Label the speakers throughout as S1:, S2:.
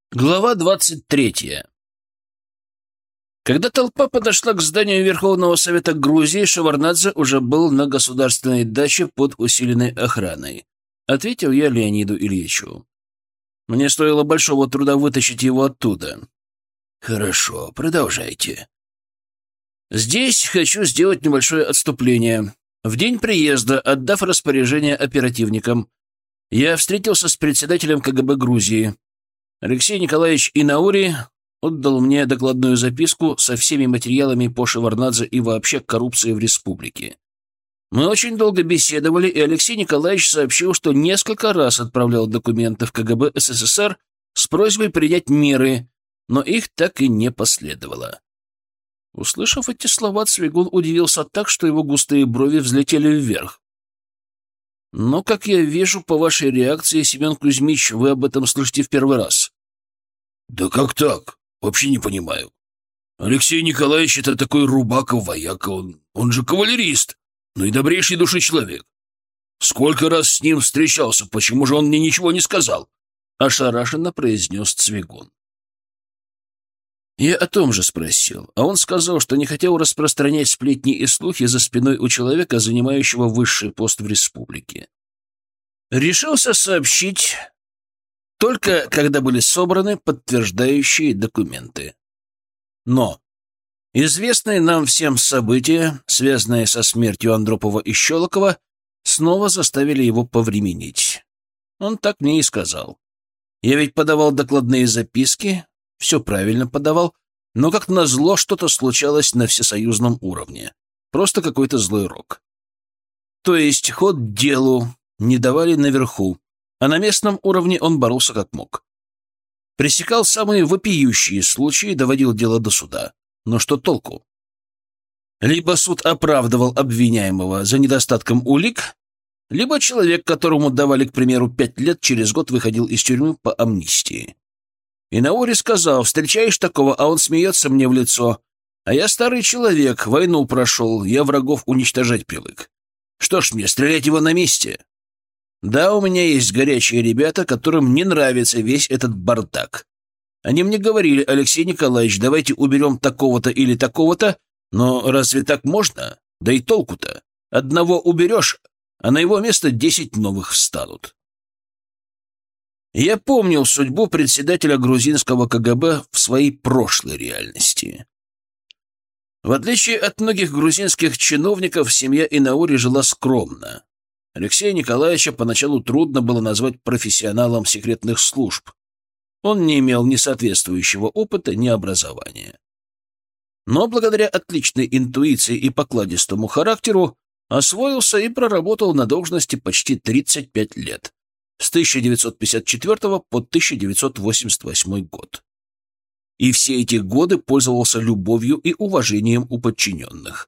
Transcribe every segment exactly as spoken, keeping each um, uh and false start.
S1: Глава двадцать третья. Когда толпа подошла к зданию Верховного Совета Грузии, Шеварднадзе уже был на государственной даче под усиленной охраной. Ответил я Леониду Ильичу. Мне стоило большого труда вытащить его оттуда. Хорошо, продолжайте. Здесь хочу сделать небольшое отступление. В день приезда, отдав распоряжение оперативникам, я встретился с председателем КГБ Грузии. Алексей Николаевич Инаури отдал мне докладную записку со всеми материалами по Шеварднадзе и вообще коррупции в республике. Мы очень долго беседовали, и Алексей Николаевич сообщил, что несколько раз отправлял документы в КГБ СССР с просьбой принять меры, но их так и не последовало. Услышав эти слова, Цвигун удивился так, что его густые брови взлетели вверх. «Но, как я вижу по вашей реакции, Семен Кузьмич, вы об этом слышите в первый раз». «Да как так? Вообще не понимаю. Алексей Николаевич — это такой рубака-вояка, он, он же кавалерист, ну и добрейший души человек. Сколько раз с ним встречался, почему же он мне ничего не сказал?» — ошарашенно произнес Цвигун. Я о том же спросил, а он сказал, что не хотел распространять сплетни и слухи за спиной у человека, занимающего высший пост в республике. Решился сообщить только когда были собраны подтверждающие документы. Но известные нам всем события, связанные со смертью Андропова и Щелокова, снова заставили его повременить. Он так мне и сказал. Я ведь подавал докладные записки, все правильно подавал, но как назло что-то случалось на всесоюзном уровне. Просто какой-то злой рок. То есть ход делу не давали наверху, а на местном уровне он боролся как мог. Пресекал самые вопиющие случаи, доводил дело до суда. Но что толку? Либо суд оправдывал обвиняемого за недостатком улик, либо человек, которому давали, к примеру, пять лет, через год выходил из тюрьмы по амнистии. Инаури сказал: встречаешь такого, а он смеется мне в лицо. А я старый человек, войну прошел, я врагов уничтожать привык. Что ж мне, стрелять его на месте? Да, у меня есть горячие ребята, которым не нравится весь этот бардак. Они мне говорили: Алексей Николаевич, давайте уберем такого-то или такого-то, но разве так можно? Да и толку-то. Одного уберешь, а на его место десять новых встанут. Я помнил судьбу председателя грузинского КГБ в своей прошлой реальности. В отличие от многих грузинских чиновников, семья Инаури жила скромно. Алексея Николаевича поначалу трудно было назвать профессионалом секретных служб. Он не имел ни соответствующего опыта, ни образования. Но благодаря отличной интуиции и покладистому характеру освоился и проработал на должности почти тридцать пять лет. С тысяча девятьсот пятьдесят четвёртого по тысяча девятьсот восемьдесят восьмой год. И все эти годы пользовался любовью и уважением у подчиненных.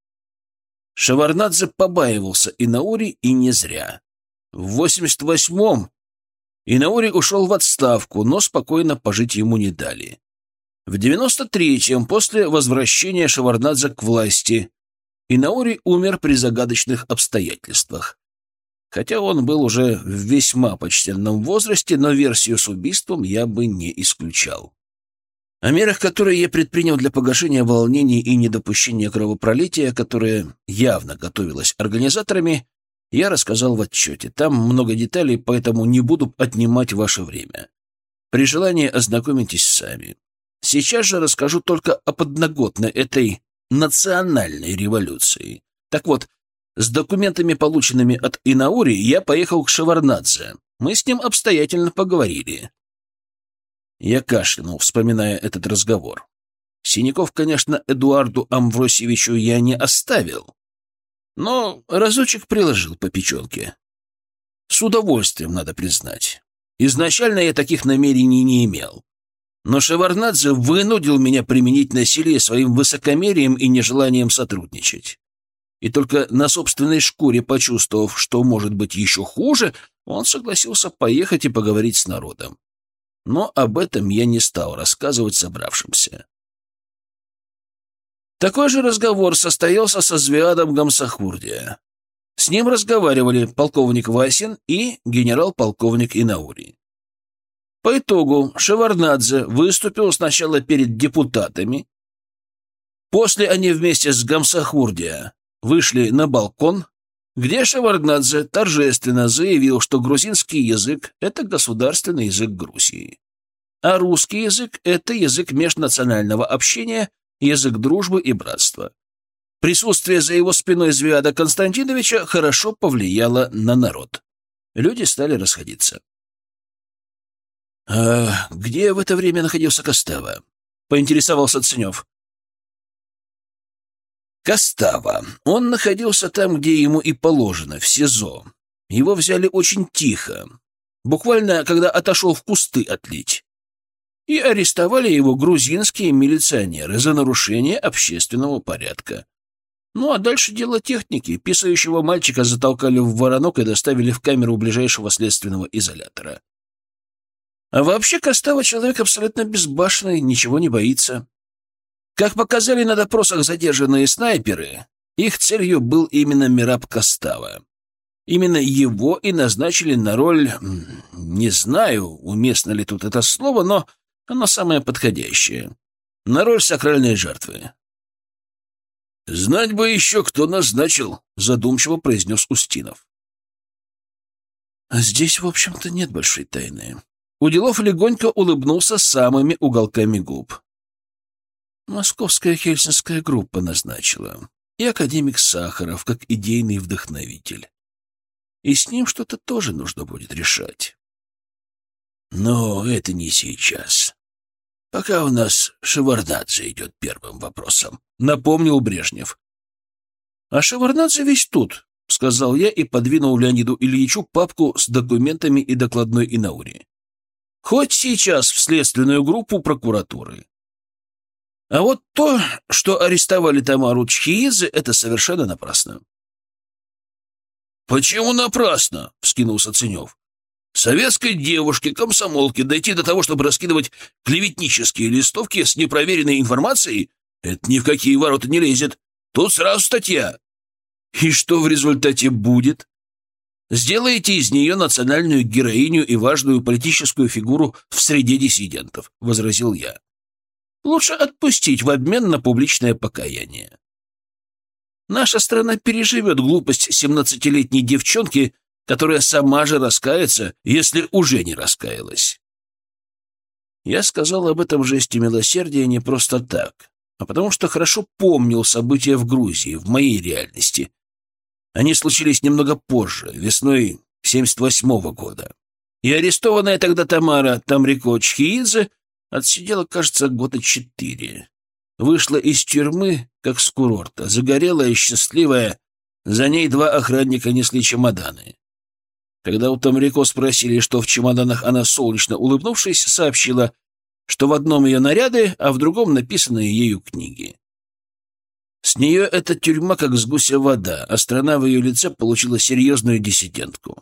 S1: Шеварднадзе побаивался Инаури, и не зря. В восемьдесят восьмом Инаури ушел в отставку, но спокойно пожить ему не дали. В девяносто третьем, после возвращения Шеварднадзе к власти, Инаури умер при загадочных обстоятельствах. Хотя он был уже в весьма почтенном возрасте, но версию с убийством я бы не исключал. О мерах, которые я предпринял для погашения волнений и недопущения кровопролития, которое явно готовилось организаторами, я рассказал в отчете. Там много деталей, поэтому не буду отнимать ваше время. При желании ознакомитесь сами. Сейчас же расскажу только о подноготной этой национальной революции. Так вот, с документами, полученными от Инаури, я поехал к Шеварднадзе. Мы с ним обстоятельно поговорили. Я кашлянул, вспоминая этот разговор. Синяков, конечно, Эдуарду Амвросьевичу я не оставил, но разочек приложил по печенке. С удовольствием, надо признать. Изначально я таких намерений не имел. Но Шеварднадзе вынудил меня применить насилие своим высокомерием и нежеланием сотрудничать. И только на собственной шкуре почувствовав, что может быть еще хуже, он согласился поехать и поговорить с народом. Но об этом я не стал рассказывать собравшимся. Такой же разговор состоялся со Звиадом Гамсахурди. С ним разговаривали полковник Васин и генерал-полковник Инаури. По итогу Шеварднадзе выступил сначала перед депутатами. После они вместе с Гамсахурдия вышли на балкон, где Шеварднадзе торжественно заявил, что грузинский язык — это государственный язык Грузии, а русский язык — это язык межнационального общения, язык дружбы и братства. Присутствие за его спиной Звиада Константиновича хорошо повлияло на народ. Люди стали расходиться. «А где в это время находился Костава?» — поинтересовался Ценев. Костава. Он находился там, где ему и положено, в СИЗО. Его взяли очень тихо, буквально когда отошел в кусты отлить. И арестовали его грузинские милиционеры за нарушение общественного порядка. Ну, а дальше дело техники. Писающего мальчика затолкали в воронок и доставили в камеру ближайшего следственного изолятора. А вообще Костава человек абсолютно безбашенный, ничего не боится. Как показали на допросах задержанные снайперы, их целью был именно Мераб Костава. Именно его и назначили на роль, не знаю, уместно ли тут это слово, но оно самое подходящее, на роль сакральной жертвы. «Знать бы еще, кто назначил», — задумчиво произнес Устинов. «А здесь, в общем-то, нет большой тайны». Уделов легонько улыбнулся самыми уголками губ. Московская хельсинская группа назначила. И академик Сахаров, как идейный вдохновитель. И с ним что-то тоже нужно будет решать. Но это не сейчас. Пока у нас Шеварднадзе идет первым вопросом, — напомнил Брежнев. — А Шеварднадзе весь тут, — сказал я и подвинул Леониду Ильичу папку с документами и докладной Инаури. Хоть сейчас в следственную группу прокуратуры. А вот то, что арестовали Тамару Чхиидзе, это совершенно напрасно. — Почему напрасно? — вскинулся Ценев. — Советской девушке, комсомолке дойти до того, чтобы раскидывать клеветнические листовки с непроверенной информацией, это ни в какие ворота не лезет. Тут сразу статья. И что в результате будет? Сделаете из нее национальную героиню и важную политическую фигуру в среде диссидентов, — возразил я. Лучше отпустить в обмен на публичное покаяние. Наша страна переживет глупость семнадцатилетней девчонки, которая сама же раскается, если уже не раскаялась. Я сказал об этом жесте милосердия не просто так, а потому что хорошо помнил события в Грузии, в моей реальности. Они случились немного позже, весной семьдесят восьмого года. И арестованная тогда Тамара Тамрико Чхиидзе отсидела, кажется, года четыре. Вышла из тюрьмы, как с курорта, загорелая и счастливая. За ней два охранника несли чемоданы. Когда у Тамрико спросили, что в чемоданах, она, солнечно улыбнувшись, сообщила, что в одном ее наряды, а в другом написанные ею книги. С нее эта тюрьма как с гуся вода, а страна в ее лице получила серьезную диссидентку.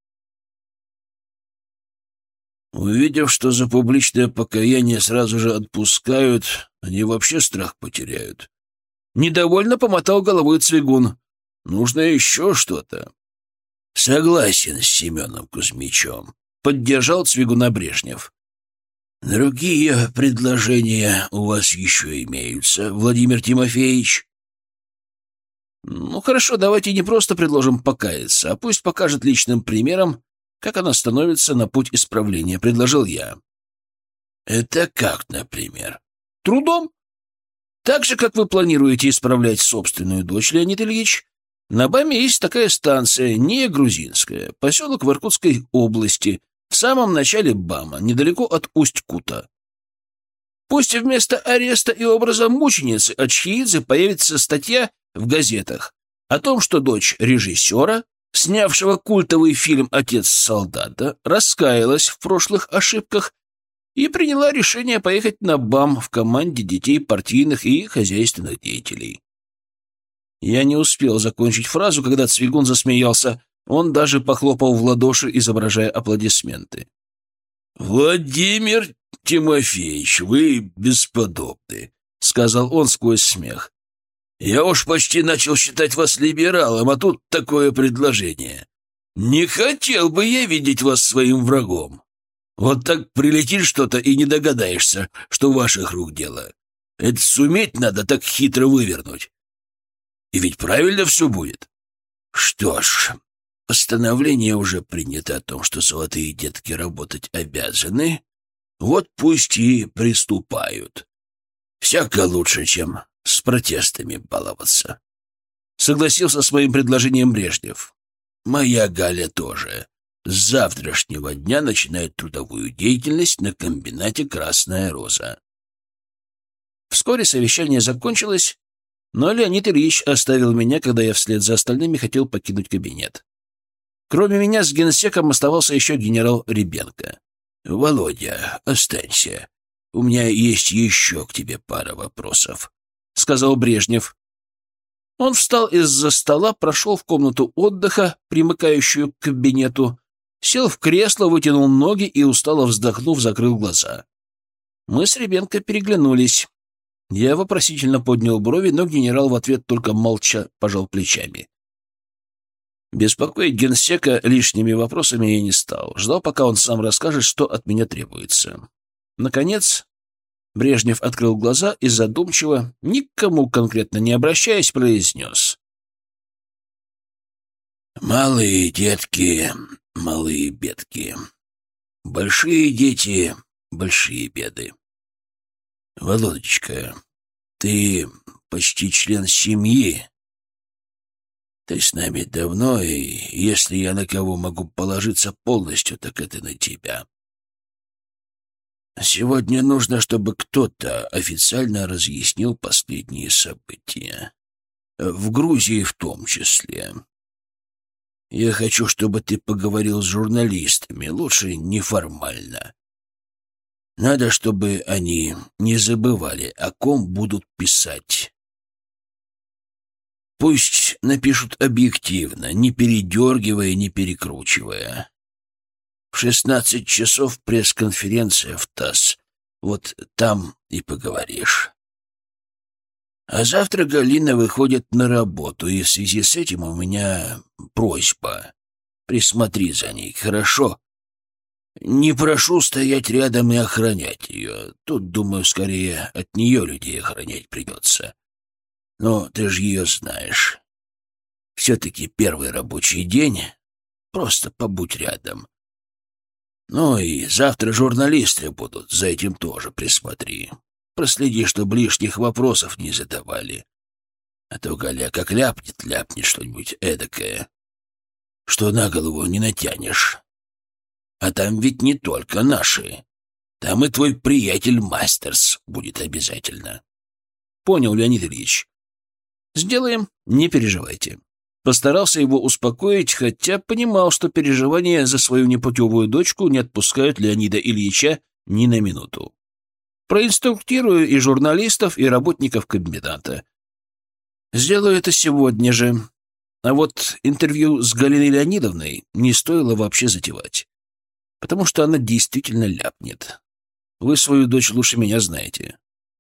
S1: Увидев, что за публичное покаяние сразу же отпускают, они вообще страх потеряют. Недовольно помотал головой Цвигун. Нужно еще что-то. Согласен с Семеном Кузьмичем. Поддержал Цвигуна Брежнев. Другие предложения у вас еще имеются, Владимир Тимофеевич? Ну, хорошо, давайте не просто предложим покаяться, а пусть покажет личным примером, как она становится на путь исправления, предложил я. Это как, например? Трудом. Так же, как вы планируете исправлять собственную дочь, Леонид Ильич, на БАМе есть такая станция, не грузинская, поселок в Иркутской области, в самом начале БАМа, недалеко от Усть-Кута. Пусть вместо ареста и образа мученицы от Чхиидзе появится статья в газетах о том, что дочь режиссера, снявшего культовый фильм «Отец солдата», раскаялась в прошлых ошибках и приняла решение поехать на БАМ в команде детей партийных и хозяйственных деятелей. Я не успел закончить фразу, когда Цвигун засмеялся. Он даже похлопал в ладоши, изображая аплодисменты. «Владимир Тимофеевич, вы бесподобны», — сказал он сквозь смех. «Я уж почти начал считать вас либералом, а тут такое предложение. Не хотел бы я видеть вас своим врагом.
S2: Вот так прилетит что-то и не догадаешься, что ваших рук дело. Это суметь надо так хитро вывернуть. И ведь правильно все будет. Что ж, постановление уже принято о том, что золотые детки работать обязаны. Вот пусть и приступают. Всяко лучше, чем с протестами баловаться. Согласился с моим предложением Брежнев. Моя Галя тоже. С завтрашнего дня начинает трудовую деятельность на комбинате «Красная роза».
S1: Вскоре совещание закончилось, но Леонид Ильич оставил меня, когда я вслед за остальными хотел покинуть кабинет. Кроме меня с генсеком оставался еще генерал Ребенко.
S2: «Володя, останься. У меня есть еще к тебе пара вопросов»,
S1: — сказал Брежнев. Он встал из-за стола, прошел в комнату отдыха, примыкающую к кабинету, сел в кресло, вытянул ноги и, устало вздохнув, закрыл глаза. Мы с Ребенко переглянулись. Я вопросительно поднял брови, но генерал в ответ только молча пожал плечами. Беспокоить генсека лишними вопросами я не стал. Ждал, пока он сам расскажет, что от меня требуется. Наконец, Брежнев открыл глаза и задумчиво, никому конкретно не обращаясь, произнес.
S2: «Малые детки, малые бедки. Большие дети, большие беды. Володечка, ты почти член семьи. Ты с нами давно, и если я на кого могу положиться полностью, так это на тебя. Сегодня нужно, чтобы кто-то официально разъяснил последние события. В Грузии в том числе. Я хочу, чтобы ты поговорил с журналистами, лучше неформально. Надо, чтобы они не забывали, о ком будут писать. Пусть напишут объективно, не передергивая, не перекручивая. В шестнадцать часов пресс-конференция в ТАСС. Вот там и поговоришь. А завтра Галина выходит на работу, и в связи с этим у меня просьба. Присмотри за ней, хорошо? Не прошу стоять рядом и охранять ее. Тут, думаю, скорее от нее людей охранять придется. Но ты же ее знаешь. Все-таки первый рабочий день. Просто побудь рядом. Ну и завтра журналисты будут, за этим тоже присмотри. Проследи, чтобы лишних вопросов не задавали. А то Галя как ляпнет, ляпнет что-нибудь эдакое, что на голову не натянешь. А там ведь не только наши. Там и твой приятель Мастерс будет обязательно.
S1: Понял, Леонид Ильич. Сделаем, не переживайте. Постарался его успокоить, хотя понимал, что переживания за свою непутевую дочку не отпускают Леонида Ильича ни на минуту. Проинструктирую и журналистов, и работников комбината. Сделаю это сегодня же. А вот интервью с Галиной Леонидовной не стоило вообще затевать, потому что она действительно ляпнет. Вы свою дочь лучше меня знаете.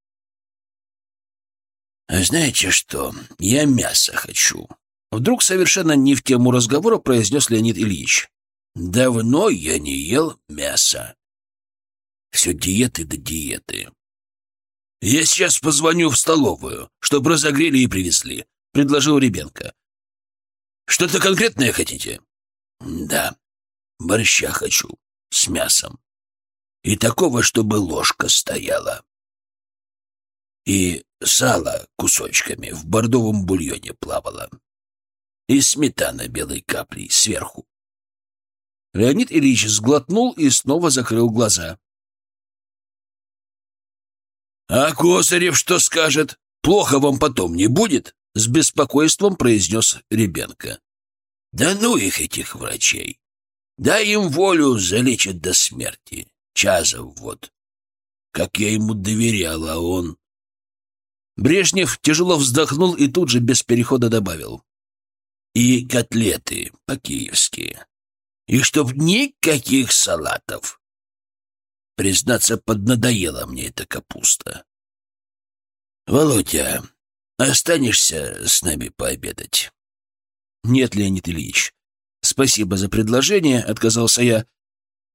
S2: А знаете что? Я мясо хочу.
S1: Вдруг совершенно не в тему разговора произнес Леонид Ильич.
S2: Давно я не ел мяса. Все диеты да диеты. Я сейчас позвоню в столовую, чтобы разогрели и привезли, — предложил Ребенко. Что-то конкретное хотите? Да, борща хочу, с мясом. И такого, чтобы ложка стояла. И сало кусочками в бордовом бульоне плавало. И сметана белой каплей сверху.
S1: Леонид Ильич сглотнул и снова закрыл глаза.
S2: «А Косарев что скажет? Плохо вам потом не будет?» — с беспокойством произнес Ребенко. «Да ну их, этих врачей! Дай им волю, залечат до смерти. Чазов вот. Как я ему доверял, а он...»
S1: Брежнев тяжело вздохнул и тут же без перехода добавил.
S2: «И котлеты по-киевски. И чтоб никаких салатов. Признаться, поднадоела мне эта капуста. Володя, останешься с нами пообедать?»
S1: «Нет, Леонид Ильич, спасибо за предложение», — отказался я.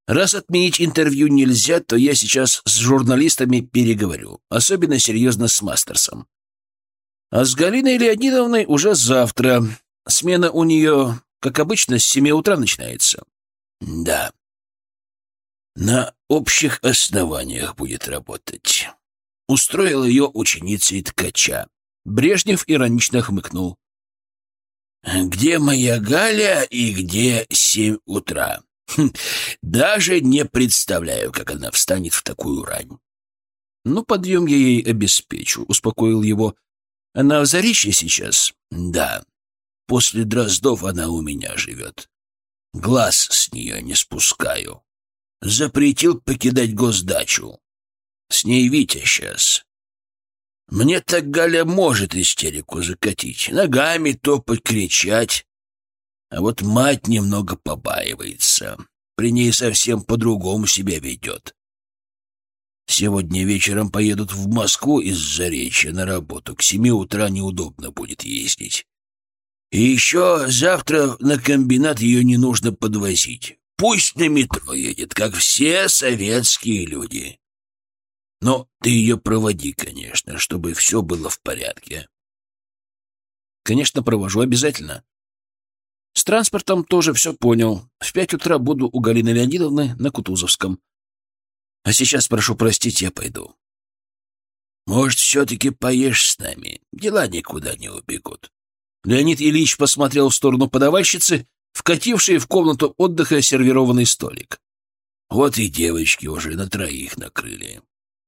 S2: Раз отменить интервью нельзя, то я сейчас с журналистами переговорю, особенно серьезно с Мастерсом. А с Галиной Леонидовной уже завтра. Смена у нее, как обычно, с семи утра начинается. Да. На общих основаниях будет работать. Устроил ее ученицей ткача. Брежнев иронично хмыкнул. Где моя Галя и где семь утра? Хм, даже не представляю, как она встанет в такую рань. Ну, подъем я ей обеспечу, успокоил его. Она в Заречье сейчас? Да. После Дроздов она у меня живет. Глаз с нее не спускаю. Запретил покидать госдачу. С ней Витя сейчас. Мне так Галя может истерику закатить, ногами топать, кричать. А вот мать немного побаивается. При ней совсем по-другому себя ведет. Сегодня вечером поедут в Москву из Заречья на работу. К семи утра неудобно будет ездить. И еще завтра на комбинат ее не нужно подвозить. Пусть на метро едет, как все советские люди. Но ты ее проводи, конечно, чтобы все было в порядке.
S1: Конечно, провожу обязательно. С транспортом тоже все понял. В пять утра буду у Галины Леонидовны на Кутузовском. А сейчас, прошу простить, я пойду.
S2: Может, все-таки поешь с нами? Дела никуда не убегут.
S1: Леонид Ильич посмотрел в сторону подавальщицы, вкатившей в комнату отдыха сервированный столик.
S2: Вот и девочки уже на троих накрыли.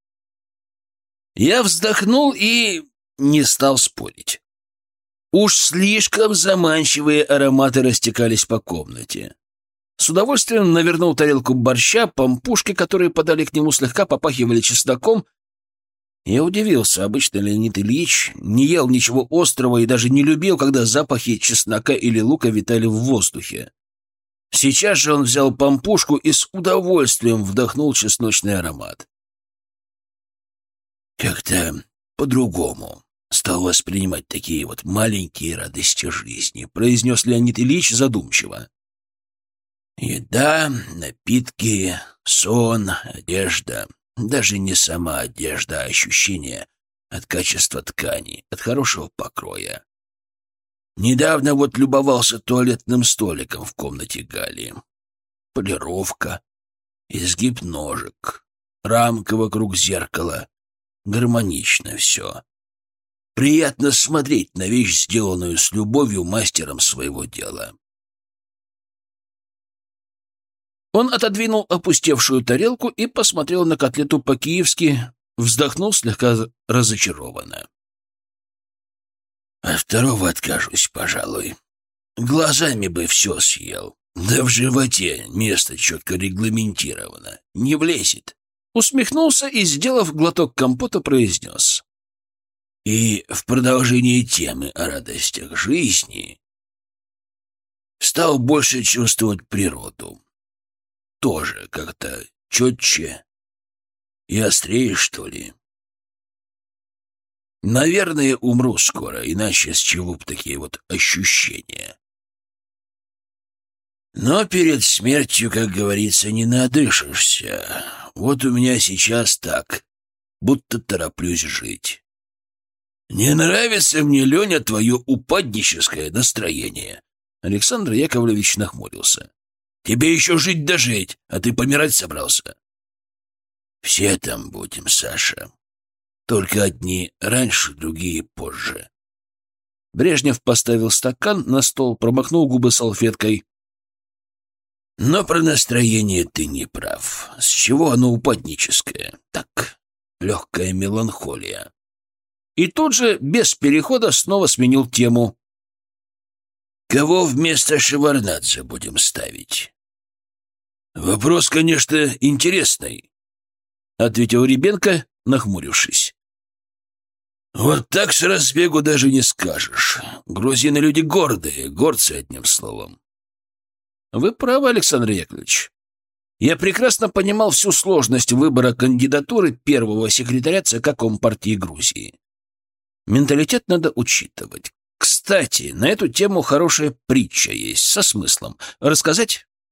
S1: Я вздохнул и не стал спорить. Уж слишком заманчивые ароматы растекались по комнате. С удовольствием навернул тарелку борща, пампушки, которые подали к нему, слегка попахивали чесноком. Я удивился, обычно Леонид Ильич не ел ничего острого и даже не любил, когда запахи чеснока или лука витали в воздухе. Сейчас же он взял пампушку и с удовольствием вдохнул чесночный аромат.
S2: Как-то по-другому стал воспринимать такие вот маленькие радости жизни, произнес Леонид Ильич задумчиво. Еда, напитки, сон, одежда. Даже не сама одежда, а ощущение от качества ткани, от хорошего покроя. Недавно вот любовался туалетным столиком в комнате Гали. Полировка, изгиб ножек, рамка вокруг зеркала. Гармонично все. Приятно смотреть на вещь, сделанную с любовью мастером своего дела.
S1: Он отодвинул опустевшую тарелку и посмотрел на котлету по-киевски, вздохнул слегка разочарованно.
S2: От второго откажусь, пожалуй. Глазами бы все съел. Да в животе место четко регламентировано. Не влезет.
S1: Усмехнулся и, сделав глоток компота, произнес.
S2: И в продолжении темы о радостях жизни стал больше чувствовать природу. Тоже как-то четче и острее, что ли. Наверное, умру скоро, иначе с чего б такие вот ощущения. Но перед смертью, как говорится, не надышишься. Вот у меня сейчас так, будто тороплюсь жить. Не нравится мне, Леня, твое упадническое настроение.
S1: Александр Яковлевич нахмурился.
S2: Тебе еще жить да жить, а ты помирать собрался. Все там будем, Саша. Только одни раньше, другие позже.
S1: Брежнев поставил стакан на стол, промокнул губы салфеткой.
S2: Но про настроение ты не прав. С чего оно упадническое? Так, легкая меланхолия.
S1: И тут же, без перехода, снова сменил тему.
S2: Кого вместо Шеварднадзе будем ставить? Вопрос, конечно, интересный, — ответил Ребенко, нахмурившись. Вот так с разбегу даже не скажешь. Грузины люди гордые, горцы, одним словом.
S1: Вы правы, Александр Яковлевич. Я прекрасно понимал всю сложность выбора кандидатуры первого секретаря ЦК Компартии Грузии. Менталитет надо учитывать. Кстати, на эту тему хорошая притча есть, со смыслом. Рассказать?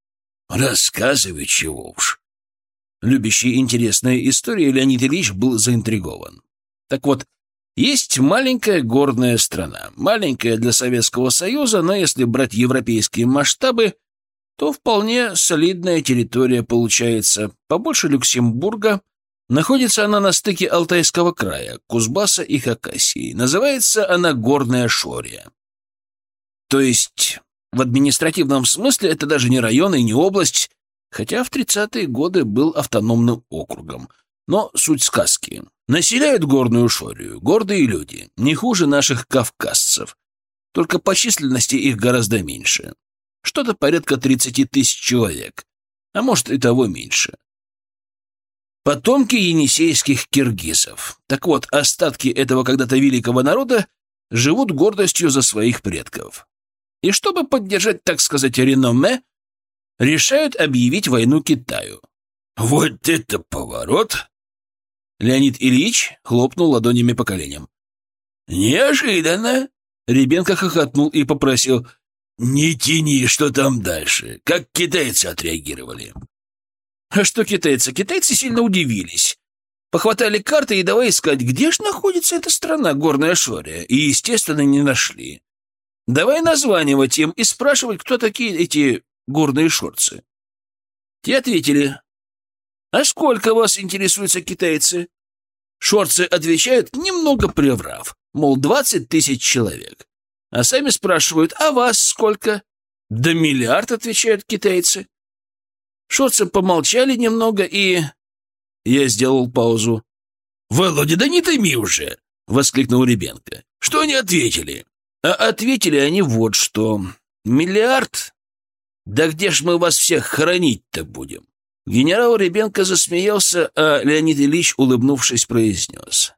S2: Рассказывай, чего уж.
S1: Любящий интересные истории, Леонид Ильич был заинтригован. Так вот, есть маленькая горная страна, маленькая для Советского Союза, но если брать европейские масштабы, то вполне солидная территория получается. Побольше Люксембурга. Находится она на стыке Алтайского края, Кузбасса и Хакасии. Называется она Горная Шория. То есть в административном смысле это даже не район и не область, хотя в тридцатые годы был автономным округом. Но суть сказки. Населяют Горную Шорию гордые люди, не хуже наших кавказцев. Только по численности их гораздо меньше. Что-то порядка тридцати тысяч человек, а может и того меньше. Потомки енисейских киргизов. Так вот, остатки этого когда-то великого народа живут гордостью за своих предков. И чтобы поддержать, так сказать, реноме, решают объявить войну Китаю.
S2: Вот это поворот!
S1: Леонид Ильич хлопнул ладонями по коленям.
S2: Неожиданно!
S1: Ребенко хохотнул и попросил:
S2: «Не тяни, что там дальше? Как китайцы отреагировали?»
S1: А что китайцы? Китайцы сильно удивились. Похватали карты и давай искать, где ж находится эта страна, Горная Шория, и, естественно, не нашли. Давай названивать им и спрашивать, кто такие эти горные шорцы. Те ответили: «А сколько вас интересуются китайцы?» Шорцы отвечают, немного приврав, мол, двадцать тысяч человек. А сами спрашивают: «А вас сколько?» «Да миллиард», — отвечают китайцы. Шорцы помолчали немного и... Я сделал паузу.
S2: «Володя, да не томи уже!»
S1: — воскликнул Ребенко.
S2: «Что они ответили?»
S1: А ответили они вот что. «Миллиард? Да где ж мы вас всех хоронить-то будем?» Генерал Ребенко засмеялся, а Леонид Ильич, улыбнувшись, произнес: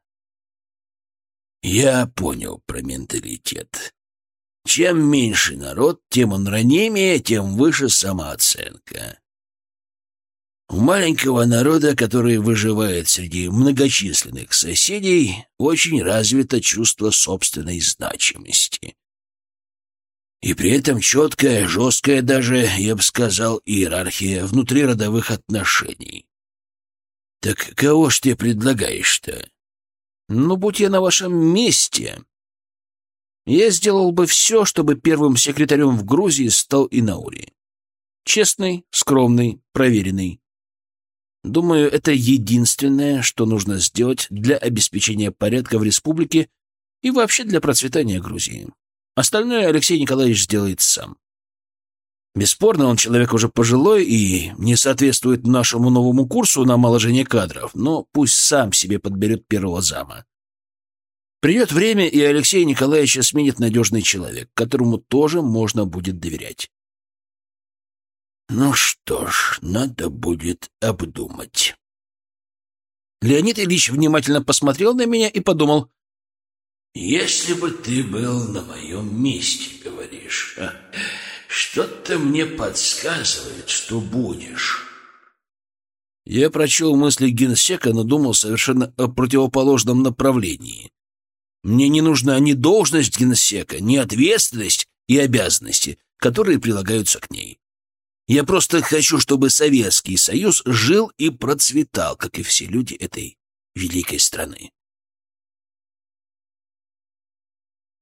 S2: «Я понял про менталитет. Чем меньше народ, тем он ранимее, тем выше самооценка. У маленького народа, который выживает среди многочисленных соседей, очень развито чувство собственной значимости. И при этом четкая, жесткая даже, я бы сказал, иерархия внутриродовых отношений. Так кого ж ты предлагаешь-то?»
S1: «Ну, будь я на вашем месте, я сделал бы все, чтобы первым секретарем в Грузии стал Инаури. Честный, скромный, проверенный. Думаю, это единственное, что нужно сделать для обеспечения порядка в республике и вообще для процветания Грузии. Остальное Алексей Николаевич сделает сам. Бесспорно, он человек уже пожилой и не соответствует нашему новому курсу на омоложение кадров, но пусть сам себе подберет первого зама. Придет время, и Алексея Николаевича сменит надежный человек, которому тоже можно будет доверять».
S2: «Ну что ж, надо будет обдумать».
S1: Леонид Ильич внимательно посмотрел на меня и подумал:
S2: «Если бы ты был на моем месте, говоришь, а? Что-то мне подсказывает, что будешь».
S1: Я прочел мысли генсека, но думал совершенно о противоположном направлении. Мне не нужна ни должность генсека, ни ответственность и обязанности, которые прилагаются к ней. Я просто хочу, чтобы Советский Союз жил и процветал, как и все люди этой великой страны.